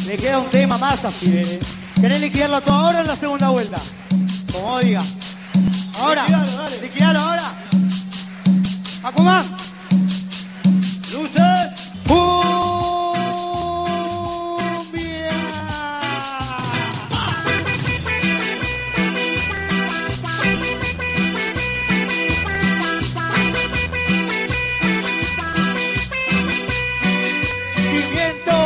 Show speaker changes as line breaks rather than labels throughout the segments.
Le queda un tema más a Fidel. ¿Querés liquidarlo todo ahora o en la segunda vuelta? Como diga. Ahora, liquidalo ahora. Aquaman. Luces. Cumbia. Pimiento.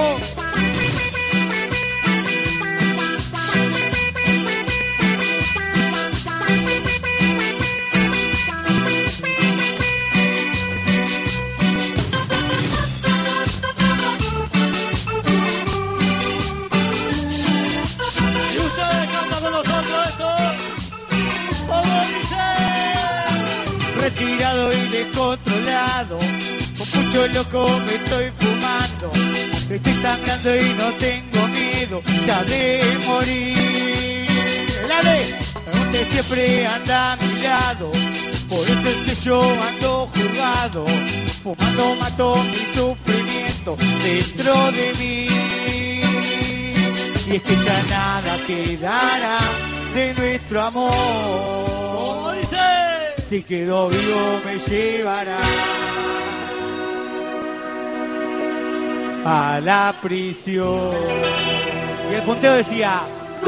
Retirado y descontrolado, con mucho loco me estoy fumando. Estoy sangrando y no tengo miedo ya de morir. La de donde siempre anda a mi lado, por eso es que yo ando jugado. Fumando mato mi sufrimiento dentro de mí. Y es que ya nada quedará de nuestro amor. ¿Cómo dice? Si quedo vivo me llevará a la prisión. Y el punteo decía: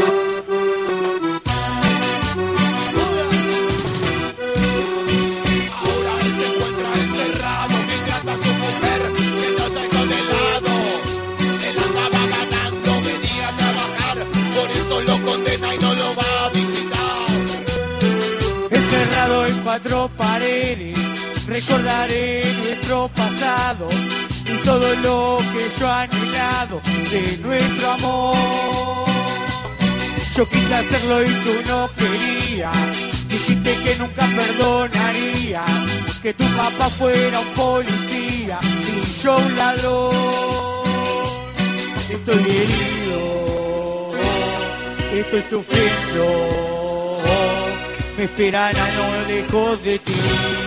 ahora él se encuentra encerrado mientras a su mujer que no tengo de lado. Él andaba ganando, venía a trabajar, por eso lo condena y no lo va a visitar.
encerrado en 4 paredes, recordaré nuestro pasado y todo lo que yo he anhelado de nuestro amor. Yo quise hacerlo y tú no querías, dijiste que nunca perdonaría, que tu papá fuera un policía y yo un ladrón. Estoy herido, estoy sufriendo, me esperan a no lejos de ti.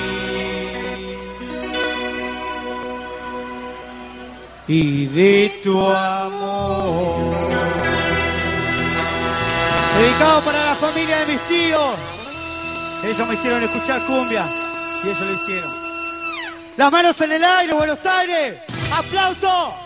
Y de tu amor. Dedicado para la familia de mis tíos. Ellos me hicieron escuchar cumbia y ellos lo hicieron. Las manos en el aire, Buenos Aires. ¡Aplauso!